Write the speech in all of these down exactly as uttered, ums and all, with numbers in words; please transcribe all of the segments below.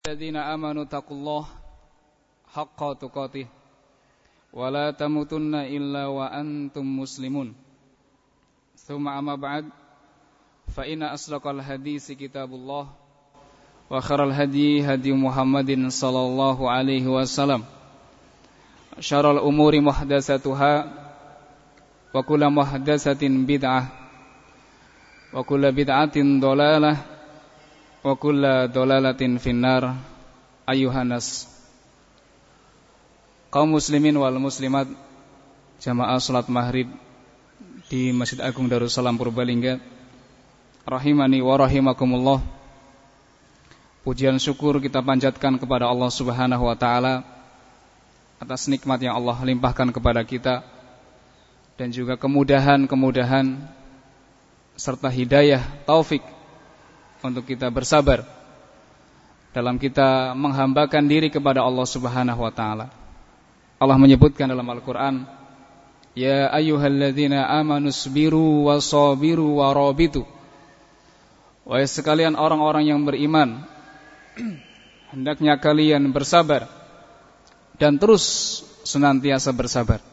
Alladzina amanu taqullaha haqqa tuqatih wa la tamutunna illa wa antum muslimun. Tsumma amma ba'd, fa inna asdaqal hadisi kitabullah wa khairal hadi hadi Muhammadin sallallahu alaihi wasallam. Syarrul umuri muhdatsatuha wa kullu muhdatsatin bid'ah wa kullu bid'atin dhalalah wa kullu dhalalatin finnar. Ayuhanas, kaum muslimin wal muslimat, jamaah salat maghrib di Masjid Agung Darussalam Purbalingga, rahimani wa rahimakumullah. Pujian syukur kita panjatkan kepada Allah Subhanahu wa taala atas nikmat yang Allah limpahkan kepada kita, dan juga kemudahan-kemudahan serta hidayah taufik untuk kita bersabar dalam kita menghambakan diri kepada Allah Subhanahu wa taala. Allah menyebutkan dalam Al-Qur'an, ya ayyuhalladzina amanu sabiru wasabiru warabitu. Wahai sekalian orang-orang yang beriman, hendaknya kalian bersabar dan terus senantiasa bersabar.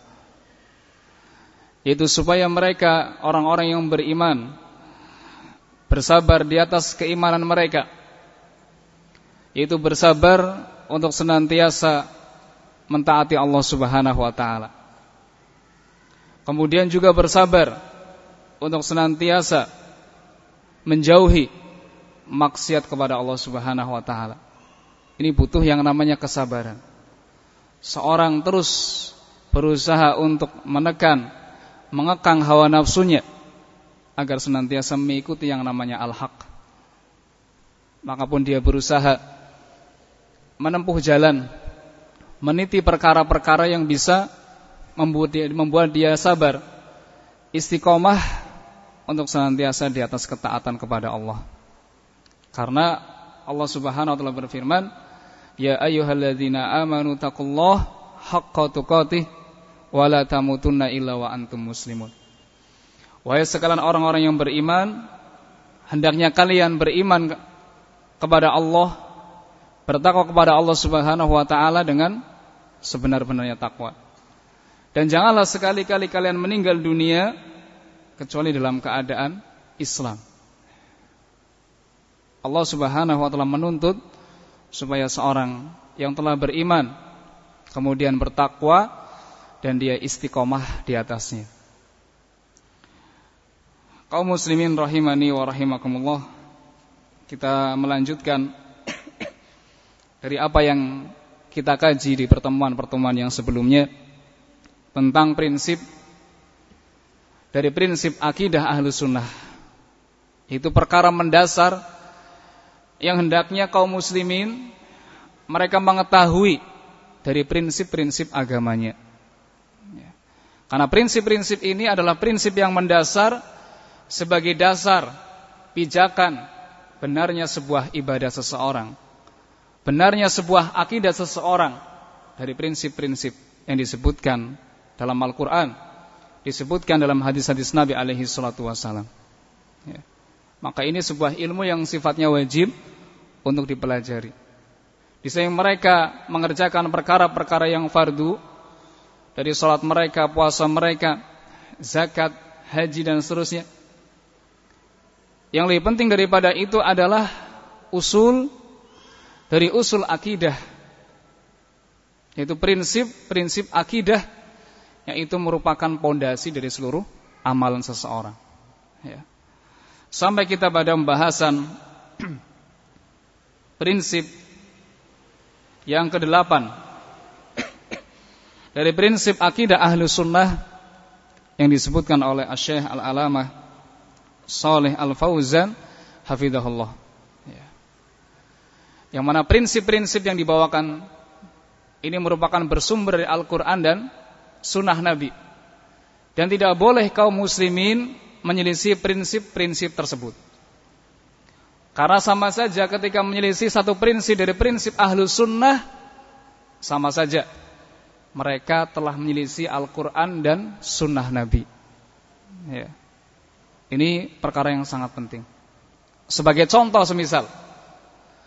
Itu supaya mereka orang-orang yang beriman bersabar di atas keimanan mereka, yaitu bersabar untuk senantiasa mentaati Allah Subhanahu wa taala. Kemudian juga bersabar untuk senantiasa menjauhi maksiat kepada Allah Subhanahu wa taala. Ini butuh yang namanya kesabaran. Seorang terus berusaha untuk menekan, mengekang hawa nafsunya agar senantiasa mengikuti yang namanya al-haq. Maka pun dia berusaha menempuh jalan, meniti perkara-perkara yang bisa membuat dia, membuat dia sabar, istiqomah untuk senantiasa di atas ketaatan kepada Allah. Karena Allah Subhanahu wa taala berfirman, ya ayyuhalladzina amanu taqullaha haqqa tuqatih wa la tamutunna illa wa antum muslimun. Wahai sekalian orang-orang yang beriman, hendaknya kalian beriman kepada Allah, bertakwa kepada Allah Subhanahu wa taala dengan sebenar-benarnya takwa. Dan janganlah sekali-kali kalian meninggal dunia kecuali dalam keadaan Islam. Allah Subhanahu wa taala menuntut supaya seorang yang telah beriman kemudian bertakwa dan dia istiqomah di atasnya. Kaum muslimin rahimani wa rahimakumullah, kita melanjutkan dari apa yang kita kaji di pertemuan-pertemuan yang sebelumnya tentang prinsip dari prinsip akidah Ahlus Sunnah. Itu perkara mendasar yang hendaknya kaum muslimin mereka mengetahui dari prinsip-prinsip agamanya. Karena prinsip-prinsip ini adalah prinsip yang mendasar sebagai dasar pijakan benarnya sebuah ibadah seseorang, benarnya sebuah akidah seseorang dari prinsip-prinsip yang disebutkan dalam Al-Quran, disebutkan dalam hadis-hadis Nabi alaihi salatu wassalam. Ya. Maka ini sebuah ilmu yang sifatnya wajib untuk dipelajari. Di samping mereka mengerjakan perkara-perkara yang fardu, dari salat mereka, puasa mereka, zakat, haji dan seterusnya, yang lebih penting daripada itu adalah usul dari usul akidah, yaitu prinsip-prinsip akidah yang itu merupakan pondasi dari seluruh amalan seseorang. Ya. Sampai kita pada pembahasan prinsip yang kedelapan dari prinsip akidah Ahlus Sunnah yang disebutkan oleh Asy-Syaikh Al-Alamah Shalih Al-Fauzan hafizahullah. Ya. Yang mana prinsip-prinsip yang dibawakan ini merupakan bersumber dari Al-Quran dan Sunnah Nabi, dan tidak boleh kaum muslimin menyelisih prinsip-prinsip tersebut. Karena sama saja ketika menyelisih satu prinsip dari prinsip Ahlus Sunnah, sama saja mereka telah menyelisih Al-Quran dan Sunnah Nabi. Ya. Ini perkara yang sangat penting. Sebagai contoh semisal,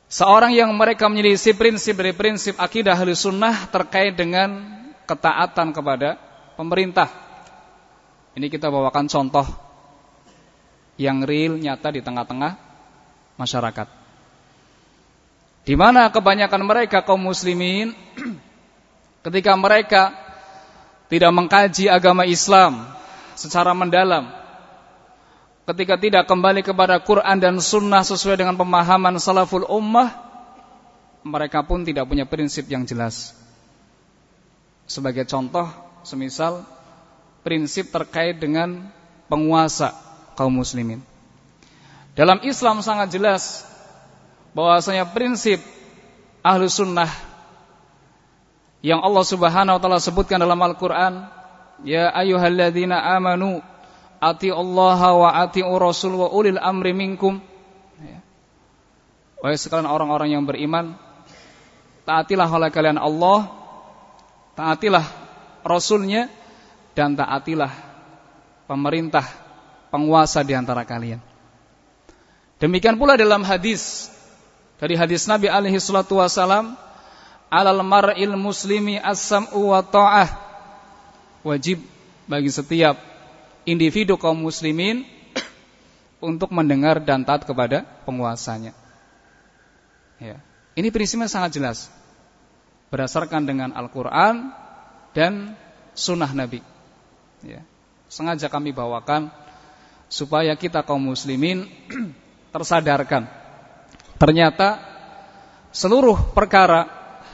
seorang yang mereka menyelisih prinsip dari prinsip akidah Ahlus Sunnah terkait dengan ketaatan kepada pemerintah. Ini kita bawakan contoh yang real, nyata di tengah-tengah masyarakat, di mana kebanyakan mereka kaum muslimin ketika mereka tidak mengkaji agama Islam secara mendalam, ketika tidak kembali kepada Quran dan Sunnah sesuai dengan pemahaman salaful ummah, mereka pun tidak punya prinsip yang jelas. Sebagai contoh, semisal prinsip terkait dengan penguasa kaum muslimin. Dalam Islam sangat jelas bahwasanya prinsip Ahlus Sunnah yang Allah Subhanahu wa taala sebutkan dalam Al-Qur'an, ya ayyuhalladzina amanu atiullaha wa atiur rasul wa ulil amri minkum. Ya. Wahai sekalian orang-orang yang beriman, taatilah oleh kalian Allah, taatilah Rasulnya, dan taatilah pemerintah, penguasa di antara kalian. Demikian pula dalam hadis, dari hadis Nabi alaihi salatu wasalam, alal mar'il muslimi as-sam'u wa ta'ah. Wajib bagi setiap individu kaum muslimin untuk mendengar dan taat kepada penguasanya. Ya. Ini prinsipnya sangat jelas, berdasarkan dengan Al-Quran dan Sunnah Nabi. Ya. Sengaja kami bawakan supaya kita kaum muslimin tersadarkan. Ternyata seluruh perkara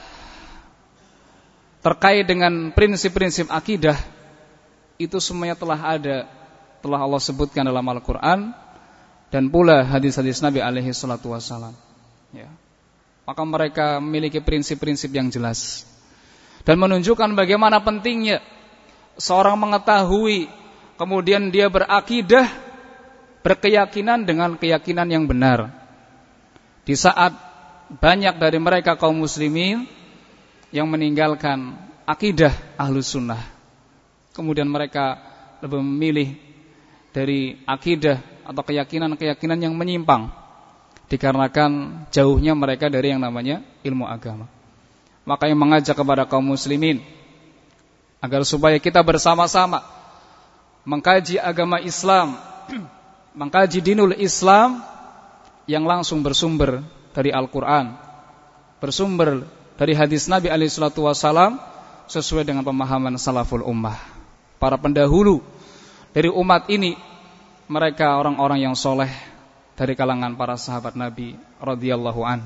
terkait dengan prinsip-prinsip akidah itu semuanya telah ada, telah Allah sebutkan dalam Al-Quran dan pula hadis-hadis Nabi alaihi salatu wassalam. Ya. Maka mereka memiliki prinsip-prinsip yang jelas dan menunjukkan bagaimana pentingnya seorang mengetahui, kemudian dia berakidah, berkeyakinan dengan keyakinan yang benar. Di saat banyak dari mereka kaum muslimin yang meninggalkan akidah Ahlus Sunnah, kemudian mereka lebih memilih dari akidah atau keyakinan-keyakinan yang menyimpang, dikarenakan jauhnya mereka dari yang namanya ilmu agama. Maka yang mengajak kepada kaum muslimin agar supaya kita bersama-sama mengkaji agama Islam, mengkaji dinul Islam yang langsung bersumber dari Al-Quran, bersumber dari hadis Nabi alaihi salatu wassalam, sesuai dengan pemahaman salaful ummah. Para pendahulu dari umat ini, mereka orang-orang yang soleh dari kalangan para sahabat Nabi radhiyallahu an.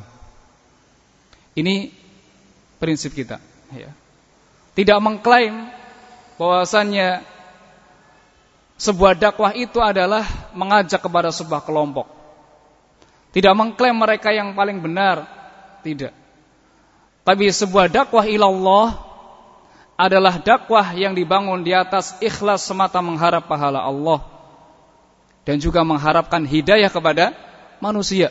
Ini prinsip kita, ya. Tidak mengklaim bahwasannya sebuah dakwah itu adalah mengajak kepada sebuah kelompok. Tidak mengklaim mereka yang paling benar, tidak. Tapi sebuah dakwah ilallah adalah dakwah yang dibangun di atas ikhlas semata mengharap pahala Allah dan juga mengharapkan hidayah kepada manusia.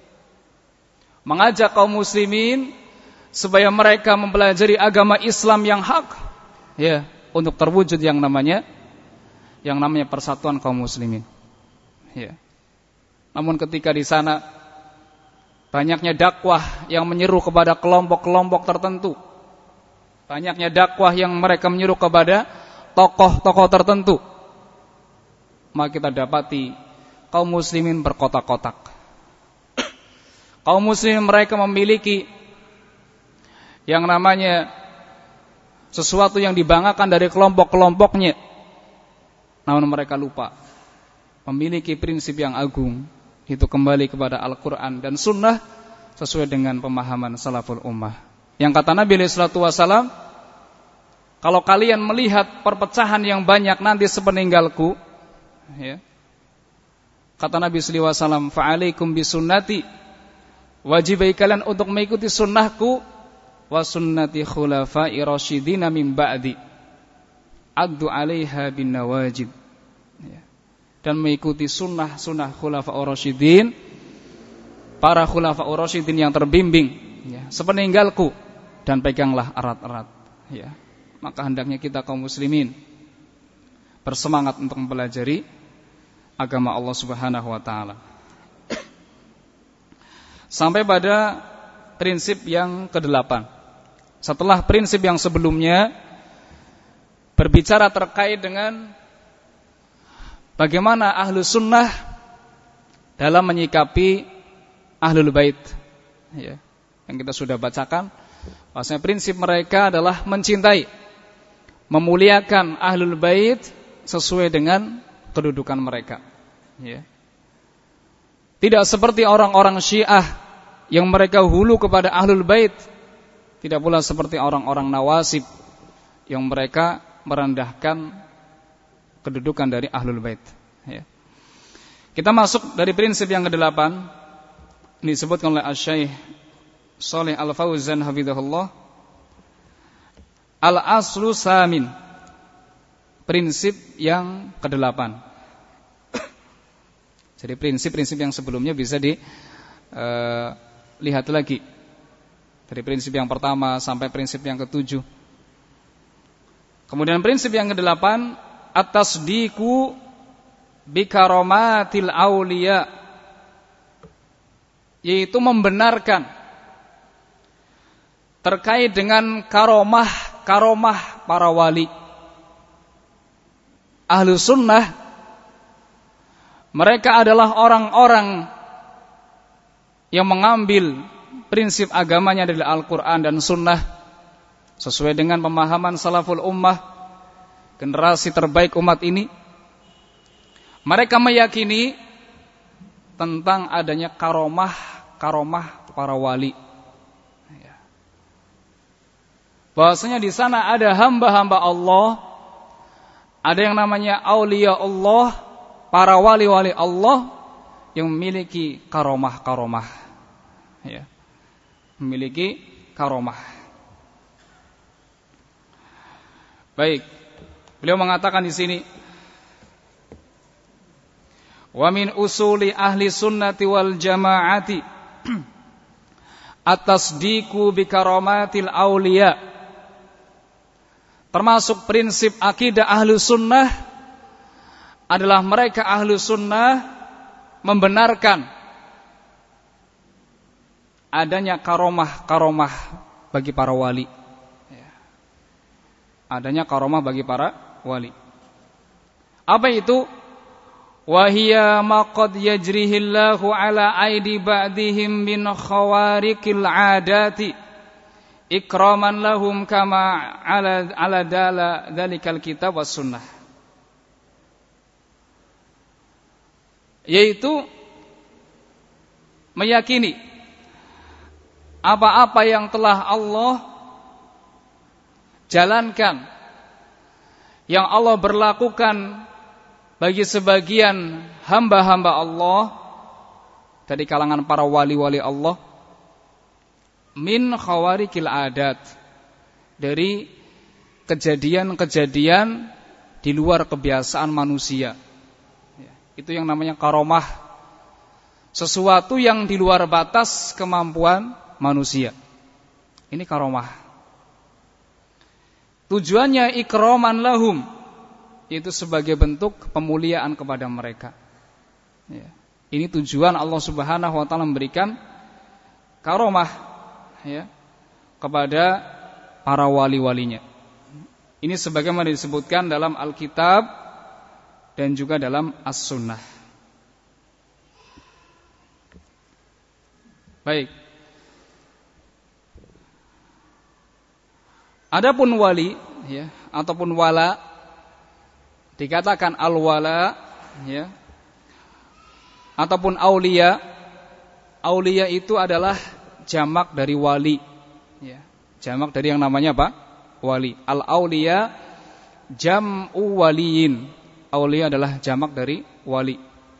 Mengajak kaum muslimin supaya mereka mempelajari agama Islam yang hak, ya, untuk terwujud yang namanya yang namanya persatuan kaum muslimin. Ya. Namun ketika di sana banyaknya dakwah yang menyeru kepada kelompok-kelompok tertentu, banyaknya dakwah yang mereka menyeru kepada tokoh-tokoh tertentu, maka kita dapati kaum muslimin berkotak-kotak. Kaum muslimin mereka memiliki yang namanya sesuatu yang dibanggakan dari kelompok-kelompoknya, namun mereka lupa memiliki prinsip yang agung, itu kembali kepada Al-Quran dan Sunnah sesuai dengan pemahaman salaful ummah. Yang kata Nabi alaihi salatu wassalam, kalau kalian melihat perpecahan yang banyak nanti sepeninggalku, ya, kata Nabi sallallahu alaihi wasallam, fa'alaikum bisunnati, wajib bagi kalian untuk mengikuti sunnahku, wa sunnati khulafai rasyidina min ba'di, addu 'alaiha bin nawajid. Ya. Dan mengikuti sunnah-sunnah khulafa'ur rasyidin, para khulafa'ur rasyidin yang terbimbing, ya, sepeninggalku, dan peganglah erat-erat. Ya. Maka hendaknya kita kaum muslimin bersemangat untuk mempelajari agama Allah Subhanahu wa taala. sampai pada prinsip yang kedelapan. Setelah prinsip yang sebelumnya berbicara terkait dengan bagaimana ahlu sunnah dalam menyikapi ahlul bait, ya, yang kita sudah bacakan, bahwasanya prinsip mereka adalah mencintai, memuliakan ahlul bait sesuai dengan kedudukan mereka, ya. Tidak seperti orang-orang Syiah yang mereka hulu kepada ahlul bait, tidak pula seperti orang-orang Nawasib yang mereka merendahkan kedudukan dari ahlul bait, ya. Kita masuk dari prinsip yang kedelapan, ini disebutkan oleh Asy-Syaikh Shalih Al-Fauzan hafizahullah, al-aslu samin, prinsip yang kedelapan. Jadi prinsip-prinsip yang sebelumnya bisa dilihat uh, lagi, dari prinsip yang pertama sampai prinsip yang ketujuh. Kemudian prinsip yang kedelapan, at-tasdiqu bikaromatil auliya, yaitu membenarkan terkait dengan karomah-karomah para wali. Ahlu sunnah, mereka adalah orang-orang yang mengambil prinsip agamanya dari Al-Quran dan Sunnah sesuai dengan pemahaman salaful ummah, generasi terbaik umat ini. Mereka meyakini tentang adanya karomah-karomah para wali, bahwasanya di sana ada hamba-hamba Allah, ada yang namanya aulia Allah, para wali-wali Allah yang memiliki karomah-karomah, ya, memiliki karomah. Baik, beliau mengatakan di sini, wa min usuli ahli sunnati wal jamaati at-tasdiqu bi karamatil auliya. Termasuk prinsip akidah ahlu sunnah adalah mereka ahlu sunnah membenarkan adanya karomah-karomah bagi para wali, adanya karomah bagi para wali. Apa itu? Wahia maqad yajrihillahu ala aidi ba'dihim min khawariqil adati ikraman lahum kama ala ala dala dzalikal kitab was sunnah. Yaitu meyakini apa-apa yang telah Allah jalankan, yang Allah berlakukan bagi sebagian hamba-hamba Allah dari kalangan para wali-wali Allah, min khawariqil adat, dari kejadian-kejadian di luar kebiasaan manusia. Itu yang namanya karomah, sesuatu yang di luar batas kemampuan manusia. Ini karomah. Tujuannya ikraman lahum, itu sebagai bentuk pemuliaan kepada mereka, ya. Ini tujuan Allah Subhanahu wa ta'ala memberikan karomah, ya, kepada para wali-walinya. Ini sebagaimana disebutkan dalam Alkitab dan juga dalam As-Sunnah. Baik. Adapun wali, ya, ataupun wala, dikatakan al-wala, ya, ataupun aulia. Aulia itu adalah jamak dari wali, ya, jamak dari yang namanya apa? Wali. Al-aulia jam'u waliyin. Aulia adalah jamak dari wali.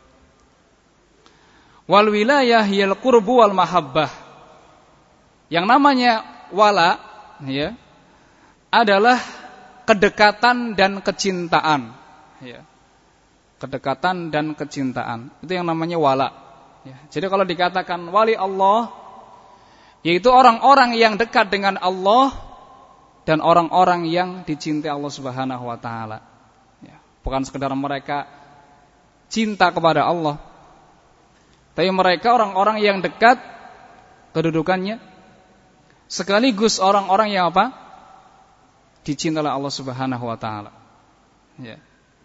Wal wilayah yal qurbu wal mahabbah. Yang namanya wala, ya, adalah kedekatan dan kecintaan, ya. Kedekatan dan kecintaan, itu yang namanya wala, ya. Jadi kalau dikatakan wali Allah, yaitu orang-orang yang dekat dengan Allah dan orang-orang yang dicintai Allah Subhanahu wa ta'ala, ya. Bukan sekedar mereka cinta kepada Allah, tapi mereka orang-orang yang dekat kedudukannya, sekaligus orang-orang yang apa? Dicintai oleh Allah Subhanahu wa taala. Ya.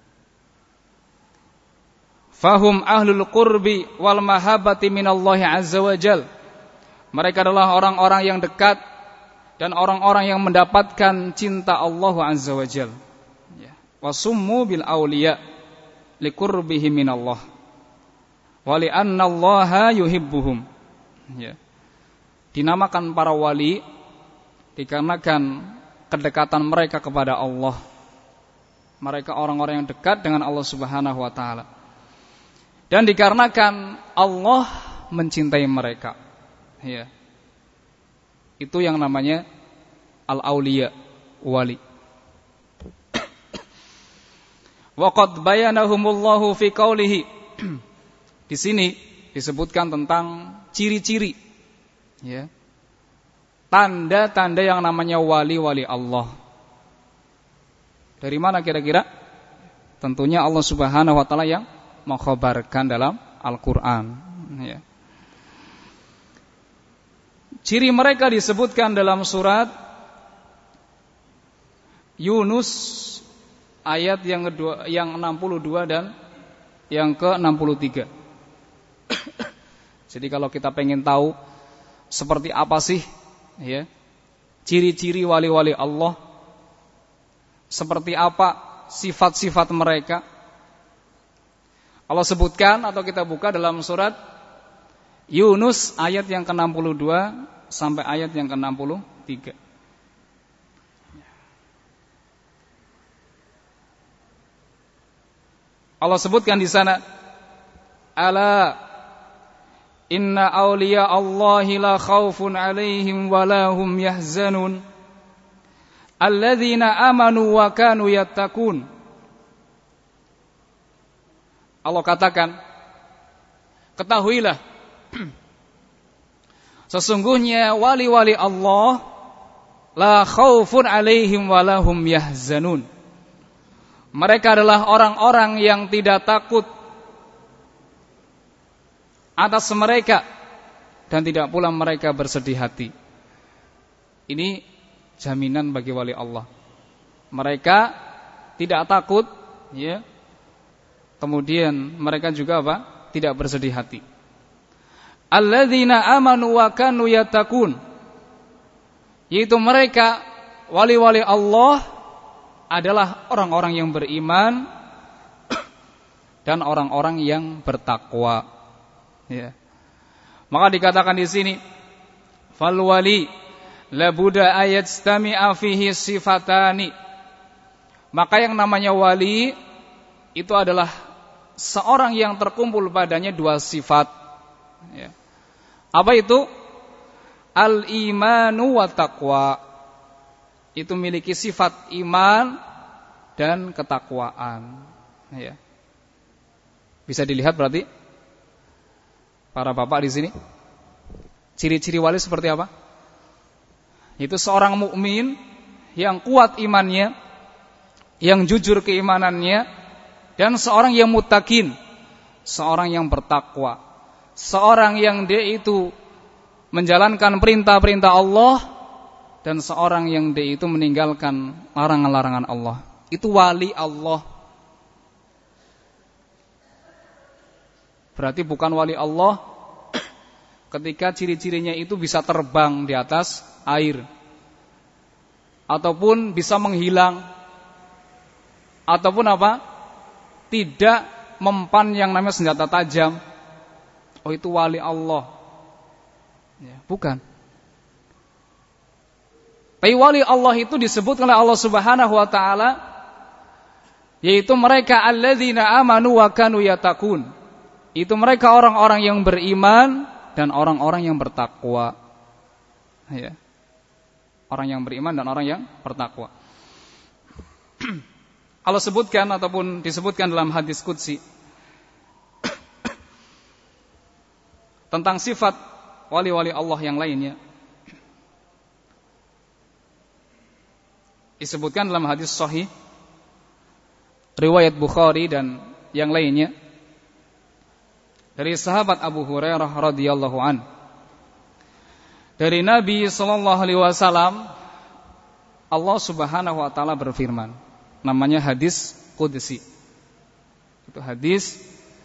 Fahum ahlul qurbi wal mahabbati minallahi azza wa jal. Mereka adalah orang-orang yang dekat dan orang-orang yang mendapatkan cinta Allah azza wa jal. Ya. Wasummu bil auliya liqurbihi minallah. Wa li annallaha yuhibbuhum. Ya. Dinamakan para wali dikarenakan kedekatan mereka kepada Allah. Mereka orang-orang yang dekat dengan Allah Subhanahu wa taala. Dan dikarenakan Allah mencintai mereka. Ya. Itu yang namanya al-auliya, wali. Wa qad bayanahumullahu fi qaulihi. Di sini disebutkan tentang ciri-ciri, ya, tanda-tanda yang namanya wali-wali Allah. Dari mana kira-kira? Tentunya Allah Subhanahu wa taala yang mengkhabarkan dalam Al-Qur'an, ya. Ciri mereka disebutkan dalam surat Yunus ayat yang kedua, yang enam puluh dua dan yang ke enam puluh tiga. Jadi kalau kita pengen tahu seperti apa sih, ya, ciri-ciri wali-wali Allah, seperti apa sifat-sifat mereka, Allah sebutkan atau kita buka dalam surat Yunus ayat yang ke enam puluh dua sampai ayat yang ke enam puluh tiga. Allah sebutkan di sana, ala inna awliya Allahi la khawfun alaihim wa la hum yahzanun alladzina amanu wa kanu yattaqun. Allah katakan, ketahuilah, sesungguhnya wali-wali Allah la khaufun alaihim wa la hum yahzanun. Mereka adalah orang-orang yang tidak takut atas mereka dan tidak pula mereka bersedih hati. Ini jaminan bagi wali Allah. Mereka tidak takut, ya. Kemudian mereka juga apa? Tidak bersedih hati. Alladzina amanu wa kanu yattaqun. Yaitu mereka wali-wali Allah adalah orang-orang yang beriman dan orang-orang yang bertakwa. Ya. Maka dikatakan di sini, fal wali labuda ayatstami'a fihi sifatani. Maka yang namanya wali itu adalah seorang yang terkumpul padanya dua sifat. Ya. Apa itu? Al-imanu wa taqwa. Itu memiliki sifat iman dan ketakwaan. Ya. Bisa dilihat berarti para bapak di sini. Ciri-ciri wali seperti apa? Itu seorang mukmin yang kuat imannya, yang jujur keimanannya, dan seorang yang muttaqin, seorang yang bertakwa, seorang yang dia itu menjalankan perintah-perintah Allah, dan seorang yang dia itu meninggalkan larangan-larangan Allah. Itu wali Allah. Berarti bukan wali Allah ketika ciri-cirinya itu bisa terbang di atas air, ataupun bisa menghilang, ataupun apa? Tidak mempan yang namanya senjata tajam. Oh, itu wali Allah. Ya, bukan. Tapi wali Allah itu disebut oleh Allah Subhanahu wa taala, yaitu mereka alladzina amanu wa kanu yattaqun. Itu mereka orang-orang yang beriman dan orang-orang yang bertakwa. Ya. Orang yang beriman dan orang yang bertakwa. Allah sebutkan ataupun disebutkan dalam hadis qudsi tentang sifat wali-wali Allah yang lainnya. Disebutkan dalam hadis sahih riwayat Bukhari dan yang lainnya dari sahabat Abu Hurairah radhiyallahu an. dari Nabi sallallahu alaihi wasallam, Allah Subhanahu wa taala berfirman, namanya hadis qudsi. Itu hadis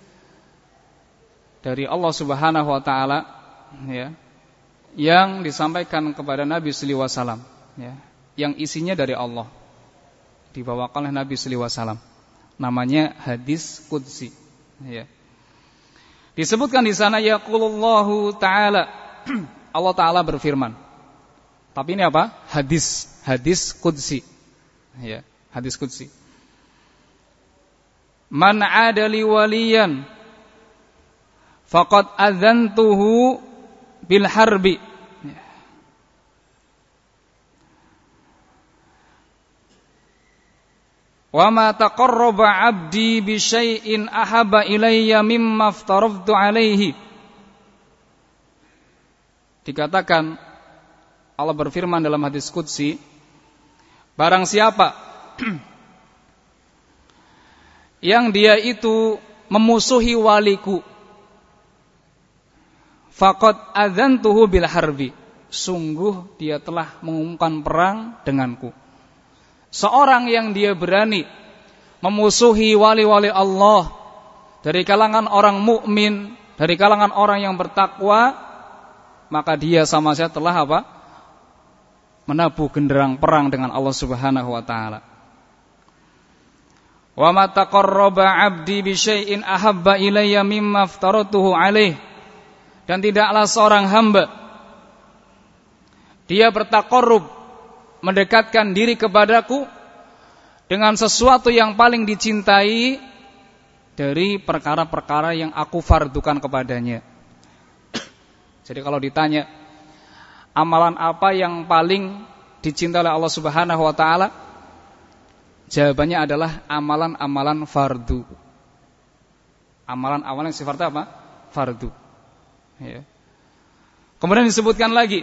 dari Allah Subhanahu wa taala, ya, yang disampaikan kepada Nabi sallallahu alaihi wasallam, ya, yang isinya dari Allah, dibawakan oleh Nabi sallallahu alaihi wasallam. Namanya hadis qudsi, ya. Disebutkan di sana yaqulullahu ta'ala, Allah Ta'ala berfirman. Tapi ini apa? Hadis, hadis qudsi. Ya, hadis qudsi. Man 'adali waliyan faqad adzantuhu bil harbi. Wa ma taqarraba 'abdi bi syai'in ahabba ilayya mimma aftaraftu 'alaihi. Dikatakan, Allah berfirman dalam hadis qudsi, barang siapa yang dia itu memusuhi waliku, faqad adzantuhu bil harbi, sungguh dia telah mengumumkan perang denganku. Seorang yang dia berani memusuhi wali-wali Allah dari kalangan orang mukmin, dari kalangan orang yang bertakwa, maka dia sama saja telah apa? Menabuh genderang perang dengan Allah Subhanahu wa taala. Wa ma taqarraba 'abdi bi syai'in ahabba ilayya mimma aftaratuhu 'alaih. Dan tidaklah seorang hamba dia bertaqarrub, mendekatkan diri kepadaku dengan sesuatu yang paling dicintai dari perkara-perkara yang aku fardukan kepadanya. Jadi kalau ditanya amalan apa yang paling dicintai oleh Allah Subhanahu wa taala, jawabannya adalah amalan-amalan fardu. Amalan-amalan yang sifatnya apa? Fardu. Ya. Kemudian disebutkan lagi,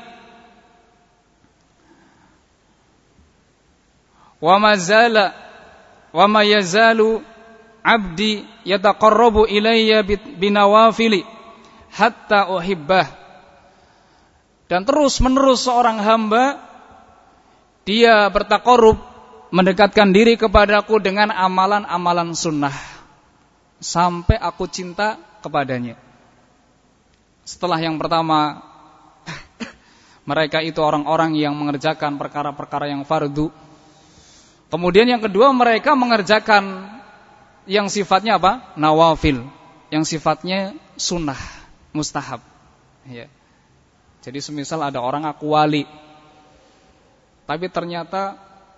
wa ma zala wa ma yazalu 'abdi yataqarrabu ilayya binawafili hatta uhibbah. Dan terus menerus seorang hamba dia bertaqarrub, mendekatkan diri kepadaku dengan amalan-amalan sunnah sampai aku cinta kepadanya. Setelah yang pertama mereka itu orang-orang yang mengerjakan perkara-perkara yang fardu. Kemudian yang kedua, mereka mengerjakan yang sifatnya apa? Nawafil, yang sifatnya sunnah, mustahab. Ya. Jadi semisal ada orang aku wali, tapi ternyata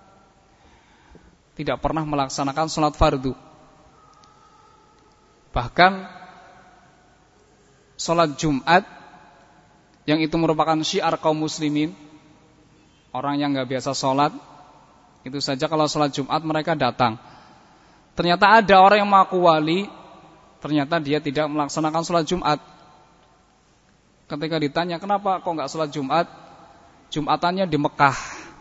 tidak pernah melaksanakan sholat fardu. Bahkan sholat Jumat, yang itu merupakan syiar kaum muslimin, orang yang gak biasa sholat, itu saja kalau sholat Jumat mereka datang. Ternyata ada orang yang mengaku wali, ternyata dia tidak melaksanakan sholat Jumat. Ketika ditanya, kenapa kok nggak sholat Jumat? Jumatannya di Mekah.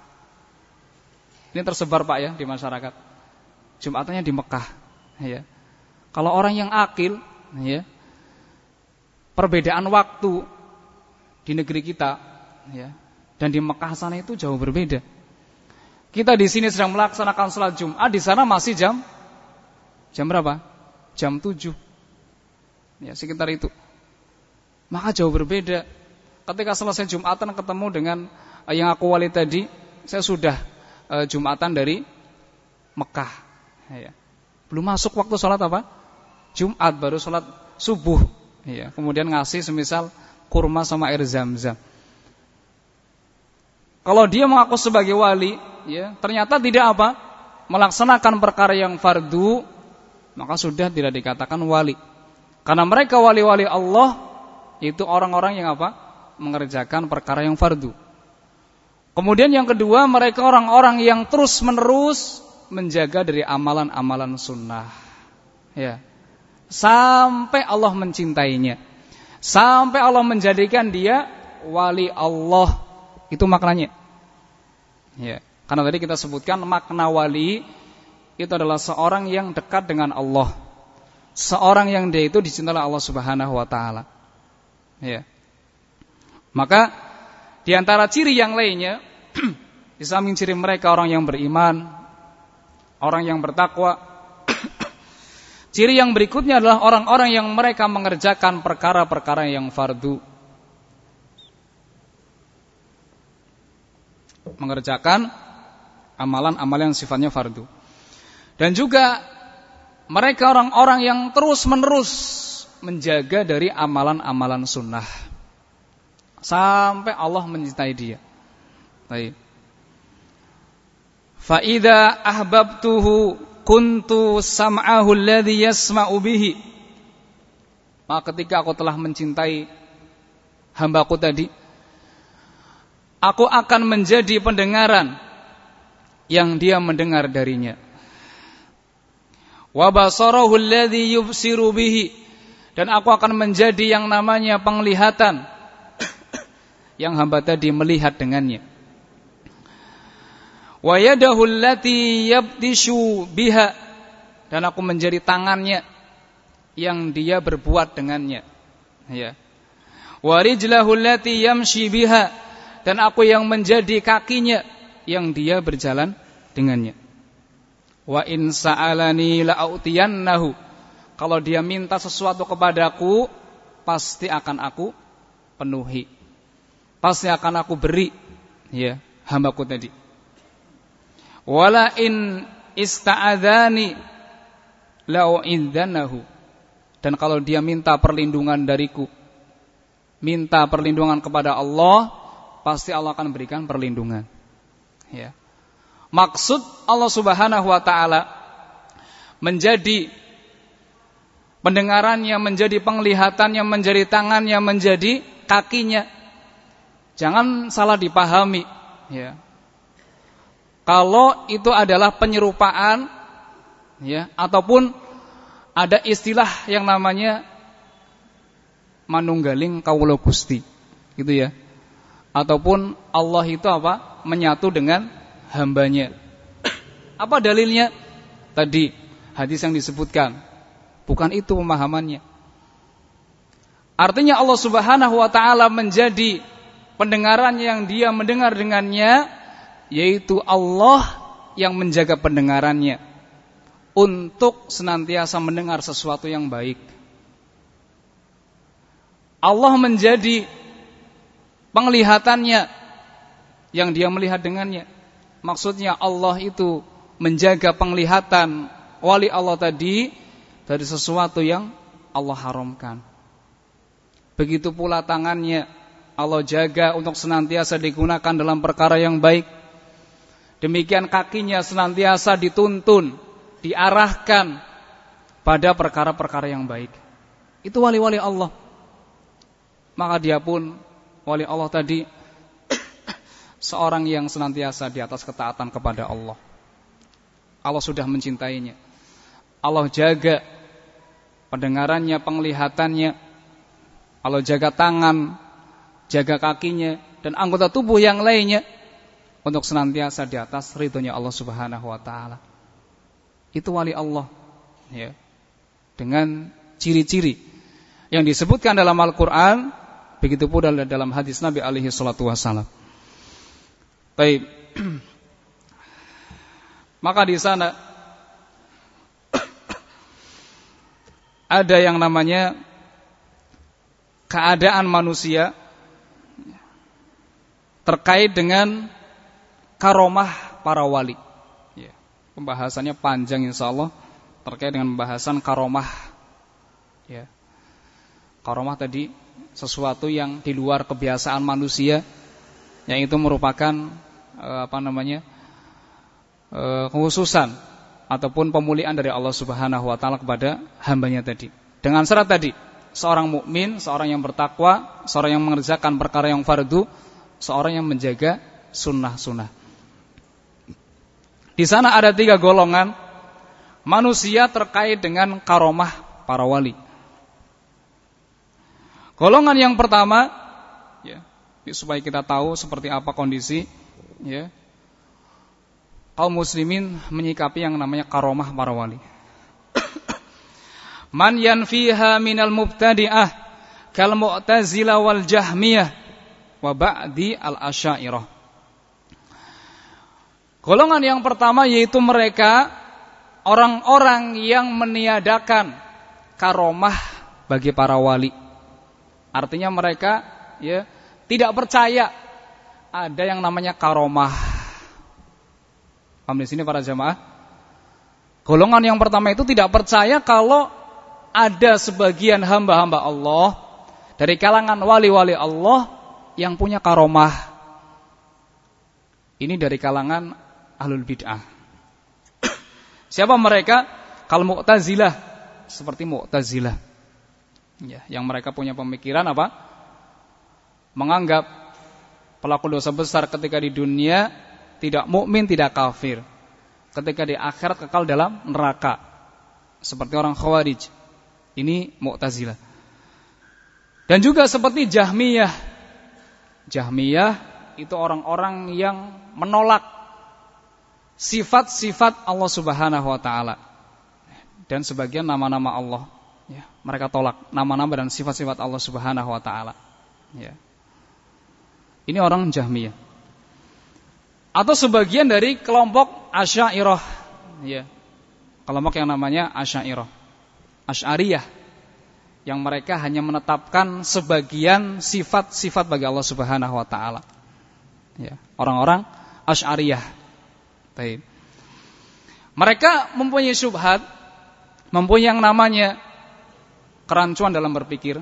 Ini tersebar Pak ya di masyarakat. Jumatannya di Mekah. Ya. Kalau orang yang akil, ya, perbedaan waktu di negeri kita, ya, dan di Mekah sana itu jauh berbeda. Kita di sini sedang melaksanakan sholat Jumat, di sana masih jam jam berapa? Jam tujuh. Ya, sekitar itu. Maka jauh berbeda. Ketika selesai Jumatan ketemu dengan yang aku wali tadi, saya sudah uh, Jumatan dari Mekah. Ya. Belum masuk waktu sholat apa? Jumat, baru sholat subuh. Ya. Kemudian ngasih semisal kurma sama air zam-zam. Kalau dia mengaku sebagai wali, ya, ternyata tidak apa? Melaksanakan perkara yang fardu, maka sudah tidak dikatakan wali. Karena mereka wali-wali Allah itu orang-orang yang apa? Mengerjakan perkara yang fardu. Kemudian yang kedua, mereka orang-orang yang terus-menerus menjaga dari amalan-amalan sunnah. Ya. Sampai Allah mencintainya. Sampai Allah menjadikan dia wali Allah. Itu maknanya. Ya. Karena tadi kita sebutkan makna wali itu adalah seorang yang dekat dengan Allah. Seorang yang dia itu dicintai oleh Allah Subhanahu wa taala. Ya. Maka Di antara ciri yang lainnya, di samping ciri mereka orang yang beriman, orang yang bertakwa, ciri yang berikutnya adalah orang-orang yang mereka mengerjakan perkara-perkara yang fardu. Mengerjakan amalan-amalan yang sifatnya fardu. Dan juga mereka orang-orang yang terus-menerus menjaga dari amalan-amalan sunnah sampai Allah mencintai dia. Baik. Fa idza ahbabtuhu kuntu sam'ahu alladhi yasma'u bihi. Maka ketika aku telah mencintai hambaku tadi, aku akan menjadi pendengaran yang dia mendengar darinya. Wa basarahu alladhi yubsiru bihi, dan aku akan menjadi yang namanya penglihatan yang hamba tadi melihat dengannya. Wa yadahu allati yabtishu biha, dan aku menjadi tangannya yang dia berbuat dengannya. Ya. Wa rijlahu allati yamshi biha, dan aku yang menjadi kakinya yang dia berjalan dengannya. Wa in sa'alani la'utiyannahu, kalau dia minta sesuatu kepadaku pasti akan aku penuhi, pasti akan aku beri, ya, hambaku tadi. Wala in ista'adzani la'u'idzanahu, dan kalau dia minta perlindungan dariku, minta perlindungan kepada Allah, pasti Allah akan berikan perlindungan. Ya. Maksud Allah Subhanahu wa taala menjadi pendengarannya, menjadi penglihatannya, menjadi tangannya, menjadi kakinya. Jangan salah dipahami, ya. Kalau itu adalah penyerupaan, ya, ataupun ada istilah yang namanya manunggaling kawula Gusti, gitu ya. Ataupun Allah itu apa? Menyatu dengan hambanya. Apa dalilnya? Tadi hadis yang disebutkan. Bukan itu pemahamannya. Artinya Allah Subhanahu wa taala menjadi pendengaran yang dia mendengar dengannya, yaitu Allah yang menjaga pendengarannya untuk senantiasa mendengar sesuatu yang baik. Allah menjadi penglihatannya yang dia melihat dengannya. Maksudnya Allah itu menjaga penglihatan wali Allah tadi dari sesuatu yang Allah haramkan. Begitu pula tangannya Allah jaga untuk senantiasa digunakan dalam perkara yang baik. Demikian kakinya senantiasa dituntun, diarahkan pada perkara-perkara yang baik. Itu wali-wali Allah. Maka dia pun wali Allah tadi seorang yang senantiasa di atas ketaatan kepada Allah. Allah sudah mencintainya. Allah jaga pendengarannya, penglihatannya. Allah jaga tangan, jaga kakinya, dan anggota tubuh yang lainnya untuk senantiasa di atas ridhonya Allah Subhanahu wa taala. Itu wali Allah, ya. Dengan ciri-ciri yang disebutkan dalam Al-Qur'an, begitu pula dalam hadis Nabi alaihi salatu wasallam. Baik. Maka di sana ada yang namanya keadaan manusia terkait dengan karomah para wali. Ya, pembahasannya panjang insyaallah terkait dengan pembahasan karomah. Ya. Karomah tadi sesuatu yang di luar kebiasaan manusia, yang itu merupakan eh, apa namanya eh, kekhususan ataupun pemuliaan dari Allah Subhanahu wa taala kepada hambanya tadi. Dengan syarat tadi, seorang mukmin, seorang yang bertakwa, seorang yang mengerjakan perkara yang fardu, seorang yang menjaga sunnah-sunnah. Di sana ada tiga golongan manusia terkait dengan karomah para wali. Golongan yang pertama, ya, supaya kita tahu seperti apa kondisi, ya, kaum muslimin menyikapi yang namanya karomah para wali. Man yanfiha minal mubtadi'ah kal mu'tazilah wal jahmiyah wa ba'di al-Asy'ariyah. Golongan yang pertama yaitu mereka orang-orang yang meniadakan karomah bagi para wali. Artinya mereka ya tidak percaya ada yang namanya karomah. Paham di sini para jamaah? Golongan yang pertama itu tidak percaya kalau ada sebagian hamba-hamba Allah dari kalangan wali-wali Allah yang punya karomah. Ini dari kalangan ahlul bid'ah. Siapa mereka? Kalau Mu'tazilah, seperti Mu'tazilah. Ya, yang mereka punya pemikiran apa? Menganggap pelaku dosa besar ketika di dunia tidak mukmin, tidak kafir. Ketika di akhirat kekal dalam neraka. Seperti orang Khawarij. Ini Mu'tazilah. Dan juga seperti Jahmiyah. Jahmiyah itu orang-orang yang menolak sifat-sifat Allah Subhanahu wa taala dan sebagian nama-nama Allah. Ya, mereka tolak nama-nama dan sifat-sifat Allah Subhanahu wa taala. Ya. Ini orang Jahmiyah. Atau sebagian dari kelompok Asy'ariyah, ya. Kelompok yang namanya Asy'ariyah. Asy'ariyah yang mereka hanya menetapkan sebagian sifat-sifat bagi Allah Subhanahu wa taala. Ya, orang-orang Asy'ariyah. Baik. Mereka mempunyai syubhat, mempunyai yang namanya kerancuan dalam berpikir.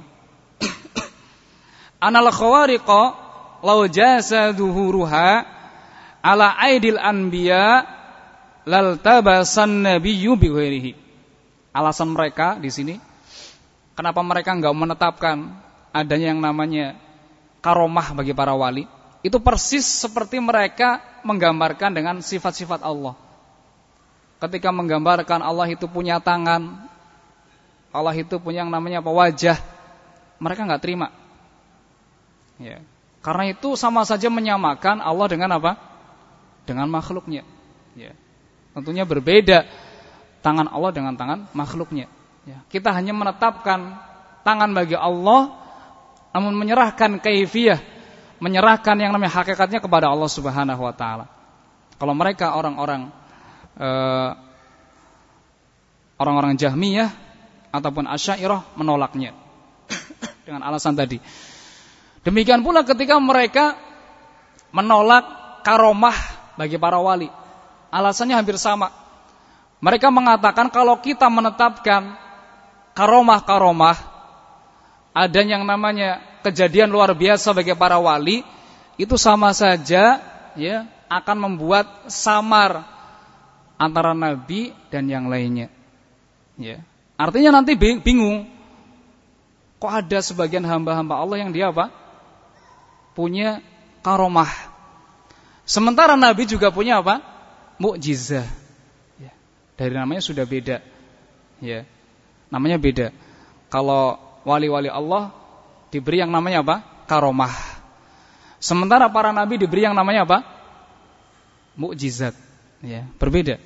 Anal khawariqa law jasa duhuruha ala aidil anbiya lal tabasan nabiyyu bi ghairihi. Alasan mereka di sini kenapa mereka enggak menetapkan adanya yang namanya karomah bagi para wali? Itu persis seperti mereka menggambarkan dengan sifat-sifat Allah. Ketika menggambarkan Allah itu punya tangan, Allah itu punya yang namanya apa? Wajah. Mereka enggak terima. Ya. Karena itu sama saja menyamakan Allah dengan apa? Dengan makhluknya. Ya. Tentunya berbeda tangan Allah dengan tangan makhluknya. Ya. Kita hanya menetapkan tangan bagi Allah, namun menyerahkan kaifiyah, menyerahkan yang namanya hakikatnya kepada Allah Subhanahu wa taala. Kalau mereka orang-orang eh, orang-orang Jahmiyah ataupun Asy'ariyah menolaknya dengan alasan tadi. Demikian pula ketika mereka menolak karomah bagi para wali. Alasannya hampir sama. Mereka mengatakan kalau kita menetapkan karomah-karomah, ada yang namanya kejadian luar biasa bagi para wali, itu sama saja ya akan membuat samar antara nabi dan yang lainnya. Ya. Artinya nanti bingung, kok ada sebagian hamba-hamba Allah yang dia apa? Punya karomah. Sementara nabi juga punya apa? Mukjizah. Ya. Dari namanya sudah beda. Ya. Namanya beda. Kalau wali-wali Allah diberi yang namanya apa? Karomah. Sementara para nabi diberi yang namanya apa? Mukjizat. Ya, berbeda.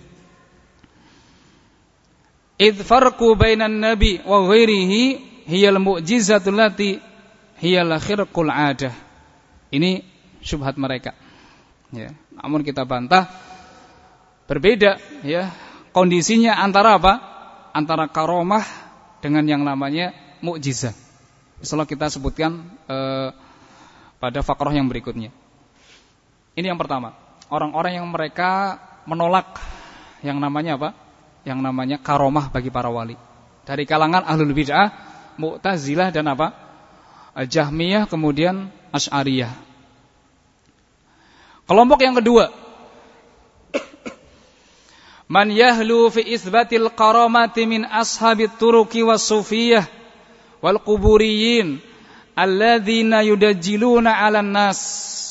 Idz farqu bainan nabi wa ghairihi hiyal mu'jizatul lati hiyal khirqul 'adah. Ini syubhat mereka. Ya, namun kita bantah berbeda ya kondisinya antara apa? Antara karomah dengan yang namanya mukjizat. Insyaallah kita sebutkan eh, pada faqrah yang berikutnya. Ini yang pertama, orang-orang yang mereka menolak yang namanya apa? Yang namanya karomah bagi para wali. Dari kalangan ahlul bid'ah, Mu'tazilah dan apa? Jahmiyah, kemudian Asy'ariyah. Kelompok yang kedua, man yahlu fi isbatil karamati min ashabit turuqi was sufiyah wal quburiyin alladzina yudajjiluna 'alan nas.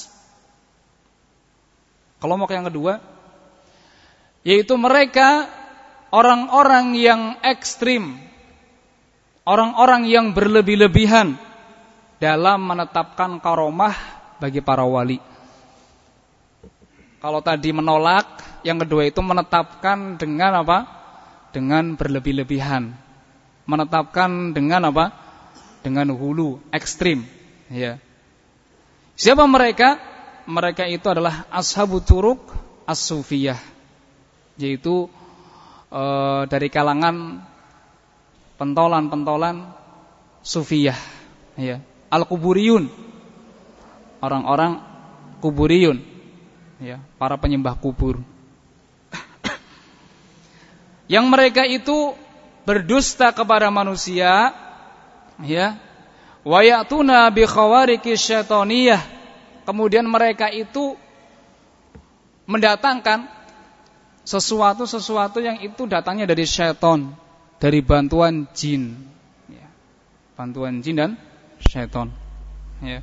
Kelompok yang kedua yaitu mereka orang-orang yang ekstrim, orang-orang yang berlebih-lebihan dalam menetapkan karomah bagi para wali. Kalau tadi menolak, yang kedua itu menetapkan dengan apa? Dengan berlebih-lebihan. Menetapkan dengan apa? Dengan hulu, ekstrim. Ya. Siapa mereka? Mereka itu adalah ashabu turuk as-sufiyah, yaitu e, dari kalangan pentolan-pentolan sufiyah, ya. Al-kuburiyun, orang-orang kuburiyun, ya, para penyembah kubur. Yang mereka itu berdusta kepada manusia, ya. Wa ya'tuna bi khawariqi syaitoniyah. Kemudian mereka itu mendatangkan sesuatu-sesuatu yang itu datangnya dari syaitan, dari bantuan jin, ya. Bantuan jin dan syaitan, ya.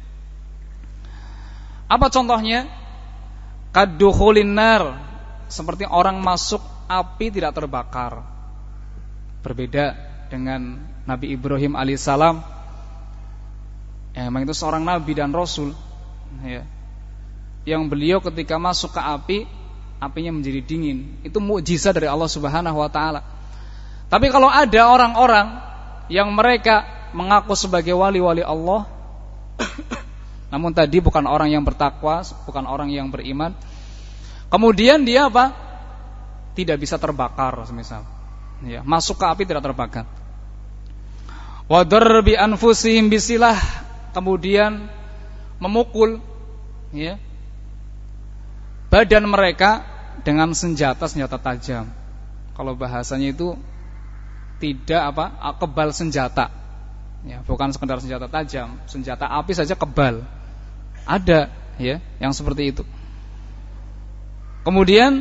Apa contohnya? Kaddukhulin nar, seperti orang masuk api tidak terbakar. Berbeda dengan Nabi Ibrahim alaihissalam. Ya, memang itu seorang nabi dan rasul, ya. Yang beliau ketika masuk ke api, apinya menjadi dingin. Itu mukjizat dari Allah Subhanahu wa taala. Tapi kalau ada orang-orang yang mereka mengaku sebagai wali-wali Allah, namun tadi bukan orang yang bertakwa, bukan orang yang beriman, kemudian dia apa? Tidak bisa terbakar, semisal, ya, masuk ke api tidak terbakar. Wa darbi anfusihim bisilah, kemudian memukul, ya, badan mereka dengan senjata-senjata tajam. Kalau bahasanya itu tidak apa? Kebal senjata. Ya, bukan sekedar senjata tajam, senjata api saja kebal. Ada, ya, yang seperti itu. Kemudian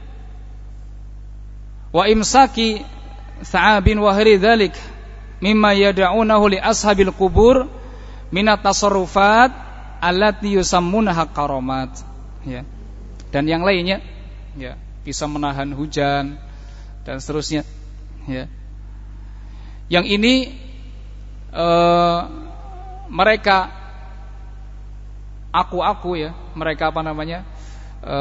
wa imsaki sa'abin wa ghairi dzalik mimma yad'unahu li ashabil qubur minat tasarrufat allati yusammunaha karamat, ya. Dan yang lainnya, ya, bisa menahan hujan dan seterusnya, ya. Yang ini e, mereka aku-aku, ya, mereka apa namanya? E,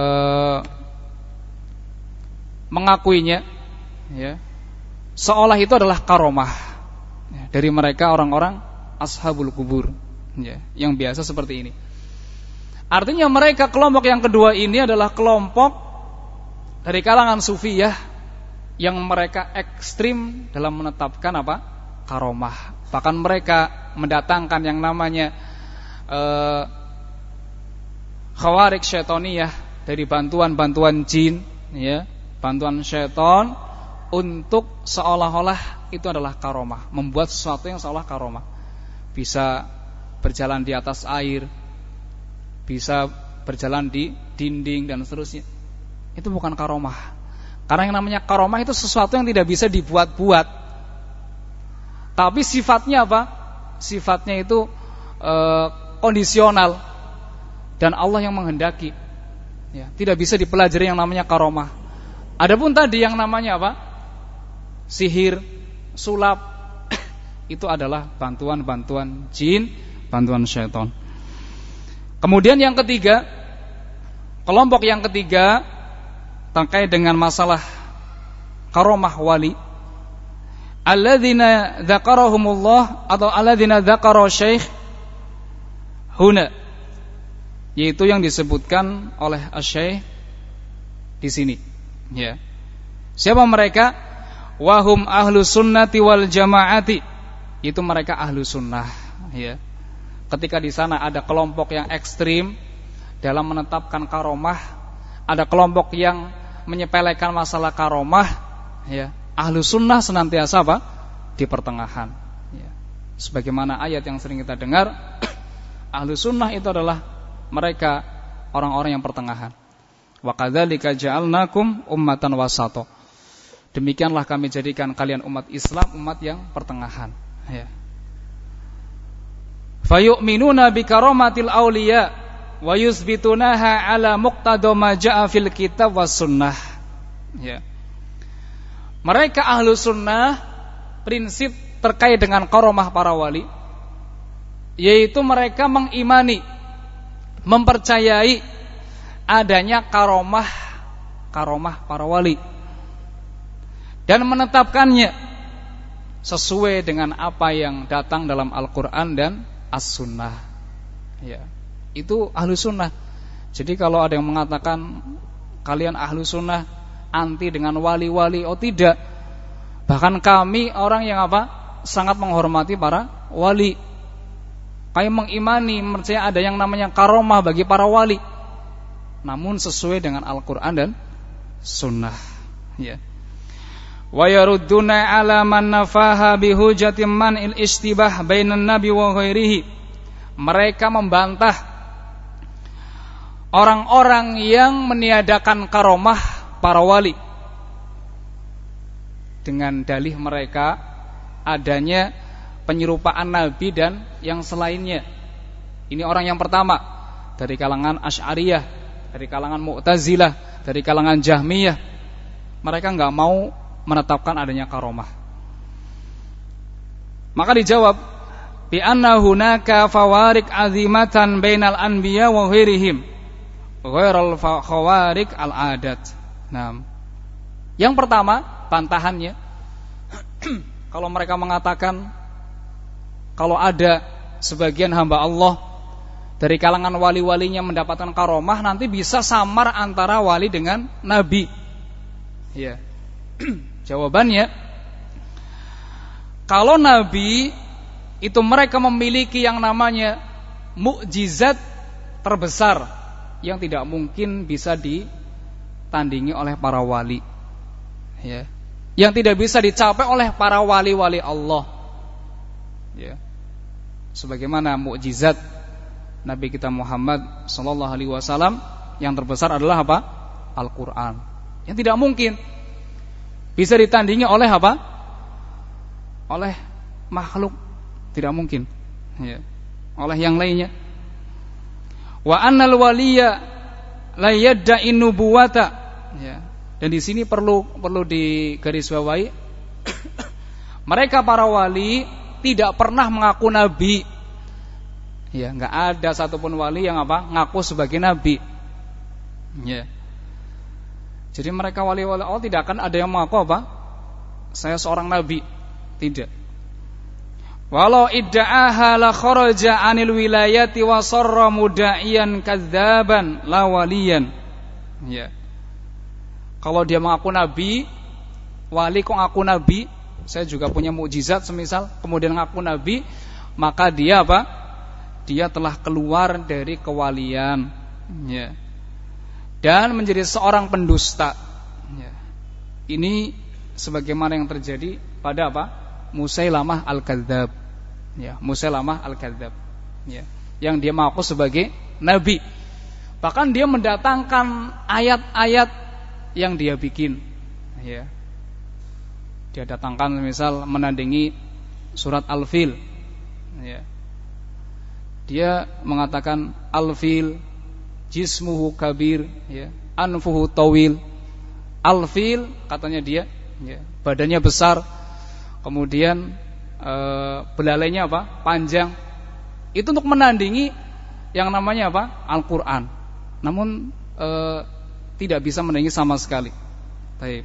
mengakuinya, ya, seolah itu adalah karomah, ya, dari mereka orang-orang ashabul kubur, ya, yang biasa seperti ini. Artinya mereka, kelompok yang kedua ini adalah kelompok dari kalangan sufiyah yang mereka ekstrim dalam menetapkan apa? Karomah. Bahkan mereka mendatangkan yang namanya eh, khawariq syaitoniyah, dari bantuan-bantuan jin, ya, bantuan syaitan, untuk seolah-olah itu adalah karomah, membuat sesuatu yang seolah karomah. Bisa berjalan di atas air, bisa berjalan di dinding dan seterusnya. Itu bukan karomah. Karena yang namanya karomah itu sesuatu yang tidak bisa dibuat-buat. Tapi sifatnya apa? Sifatnya itu e, kondisional, dan Allah yang menghendaki, ya, tidak bisa dipelajari yang namanya karomah. Adapun tadi yang namanya apa? Sihir, sulap, itu adalah bantuan-bantuan jin, bantuan syaitan. Kemudian yang ketiga, kelompok yang ketiga terkait dengan masalah karomah wali, alladzina dzakarahumullah atau alladzina dzakara syekh huna, yaitu yang disebutkan oleh asy-syekh di sini, ya. Siapa mereka? Wahum ahlu sunnati wal jamaati, itu mereka ahlu sunnah, ya. Ketika di sana ada kelompok yang ekstrim dalam menetapkan karomah, ada kelompok yang menyepelekan masalah karomah, ya, ahlu sunnah senantiasa apa? Di pertengahan, ya. Sebagaimana ayat yang sering kita dengar, ahlu sunnah itu adalah mereka orang-orang yang pertengahan. Wa kadzalika ja'alnakum ummatan wasata. Demikianlah kami jadikan kalian umat Islam, umat yang pertengahan, ya. Fayu'minuna bi karamatil auliya wa yusbitunaha ala muqtada ma jaa fil kitab was sunnah, ya. Mereka ahlu sunnah prinsip terkait dengan karamah para wali, yaitu mereka mengimani, mempercayai adanya karamah karamah para wali, dan menetapkannya sesuai dengan apa yang datang dalam Al-Quran dan As-Sunnah, ya. Itu ahlu sunnah. Jadi kalau ada yang mengatakan kalian ahlu sunnah anti dengan wali-wali, oh tidak. Bahkan kami orang yang apa? Sangat menghormati para wali. Kami mengimani, percaya ada yang namanya karomah bagi para wali. Namun sesuai dengan Al-Quran dan sunnah. Ya. Wa yarudduna ala man nafaha bihujatin man'il istibah bainan nabi wa ghairihi. Mereka membantah orang-orang yang meniadakan karomah para wali dengan dalih mereka adanya penyerupaan nabi dan yang selainnya. Ini orang yang pertama dari kalangan Asy'ariyah, dari kalangan Mu'tazilah, dari kalangan Jahmiyah. Mereka enggak mau menetapkan adanya karomah. Maka dijawab bi anna hunaka fawarik azimatan bainal anbiya wa ghairihim ghairal khawarik al-adat. Nah, yang pertama bantahannya kalau mereka mengatakan kalau ada sebagian hamba Allah dari kalangan wali-walinya mendapatkan karomah, nanti bisa samar antara wali dengan nabi. Ya. Jawabannya, kalau nabi itu mereka memiliki yang namanya mukjizat terbesar yang tidak mungkin bisa ditandingi oleh para wali, ya, yang tidak bisa dicapai oleh para wali-wali Allah, ya. Sebagaimana mukjizat Nabi kita Muhammad sallallahu alaihi wasallam yang terbesar adalah apa? Al-Quran, yang tidak mungkin bisa ditandingi oleh apa? Oleh makhluk, tidak mungkin, ya, oleh yang lainnya. Wa annal waliya la yadda'i nubuwata, ya. Dan di sini perlu perlu digarisbawahi mereka para wali tidak pernah mengaku nabi. Ya, enggak ada satupun wali yang apa? Ngaku sebagai nabi. Ya. Jadi mereka wali-wali Allah tidak akan ada yang mengaku apa? Saya seorang nabi. Tidak. Walau idda'aha la kharaja 'anil wilayati wa sarra muda'iyan kadzaban la waliyan. Ya. Kalau dia mengaku nabi, wali kok ngaku nabi, saya juga punya mukjizat semisal, kemudian ngaku nabi, maka dia apa? Dia telah keluar dari kewalian, ya, dan menjadi seorang pendusta, ya. Ini sebagaimana yang terjadi pada apa? Musailamah al-Kadzdzab, ya, Musailamah al-Kadzdzab, ya, yang dia mengaku sebagai nabi. Bahkan dia mendatangkan ayat-ayat yang dia bikin, ya. Dia datangkan misal menandingi surat Al-Fil, ya. Dia mengatakan Al-Fil jismuhu kabir, ya, anfuhu tawil. Al-Fil katanya dia, ya, badannya besar, kemudian e, belalainya apa? Panjang. Itu untuk menandingi yang namanya apa? Al-Quran. Namun e, tidak bisa menandingi sama sekali. Baik.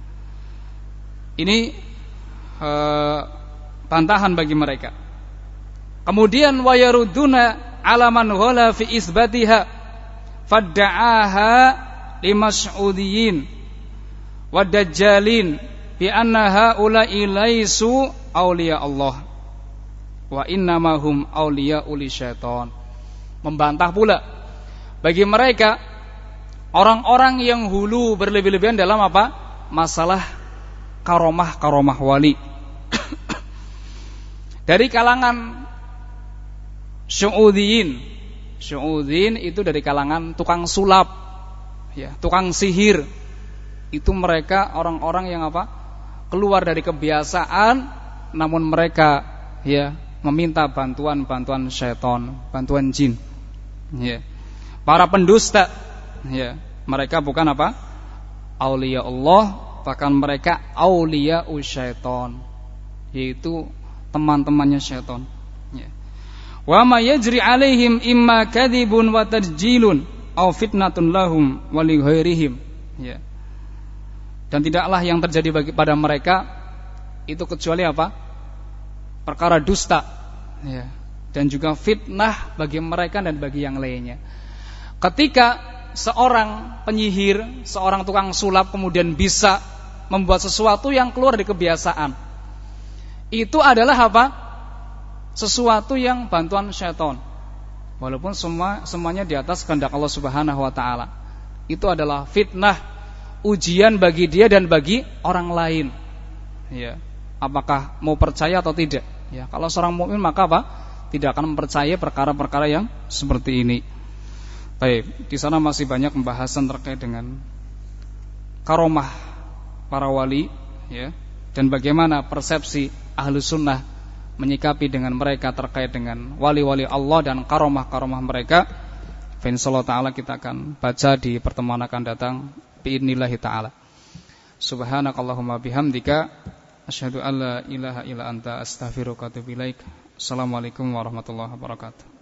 Ini e, bantahan bagi mereka. Kemudian wa yaruduna ala man ghala fi isbatiha fadda'aha limas'udiyin wa dajjalin bi anna haula'i laisu auliya Allah wa innamahum auliya uli syaitan. Membantah pula bagi mereka orang-orang yang hulu berlebih-lebihan dalam apa? Masalah karomah-karomah wali. Dari kalangan Syu'udhiyin. Syu'udhiyin itu dari kalangan tukang sulap, ya, tukang sihir. Itu mereka orang-orang yang apa? Keluar dari kebiasaan, namun mereka, ya, meminta bantuan-bantuan syaitan, bantuan jin, ya. Para pendusta, ya, mereka bukan apa? Aulia Allah, bahkan mereka aulia syaitan, yaitu teman-temannya syaitan, ya. Wa ma yajri alaihim imma kadhibun wa tarjilun aw fitnatun lahum wa li ghairihim, ya. Dan tidaklah yang terjadi bagi pada mereka itu kecuali apa? Perkara dusta, ya. dan juga fitnah bagi mereka dan bagi yang lainnya. Ketika seorang penyihir, seorang tukang sulap kemudian bisa membuat sesuatu yang keluar dari kebiasaan, itu adalah apa? Sesuatu yang bantuan syaitan. Walaupun semua semuanya di atas kehendak Allah Subhanahu wa taala. Itu adalah fitnah, ujian bagi dia dan bagi orang lain. Ya, apakah mau percaya atau tidak? Ya, kalau seorang mukmin maka apa? Tidak akan mempercayai perkara-perkara yang seperti ini. Baik, di sana masih banyak pembahasan terkait dengan karomah para wali, ya, dan bagaimana persepsi ahlu sunnah menyikapi dengan mereka terkait dengan wali-wali Allah dan karomah-karomah mereka. Insyaallah ta'ala kita akan baca di pertemuan akan datang bi'idnillahi ta'ala. Subhanakallahumma bihamdika asyhadu an la ilaha illa anta astaghfiruka wa atubu ilaik. Assalamualaikum warahmatullahi wabarakatuh.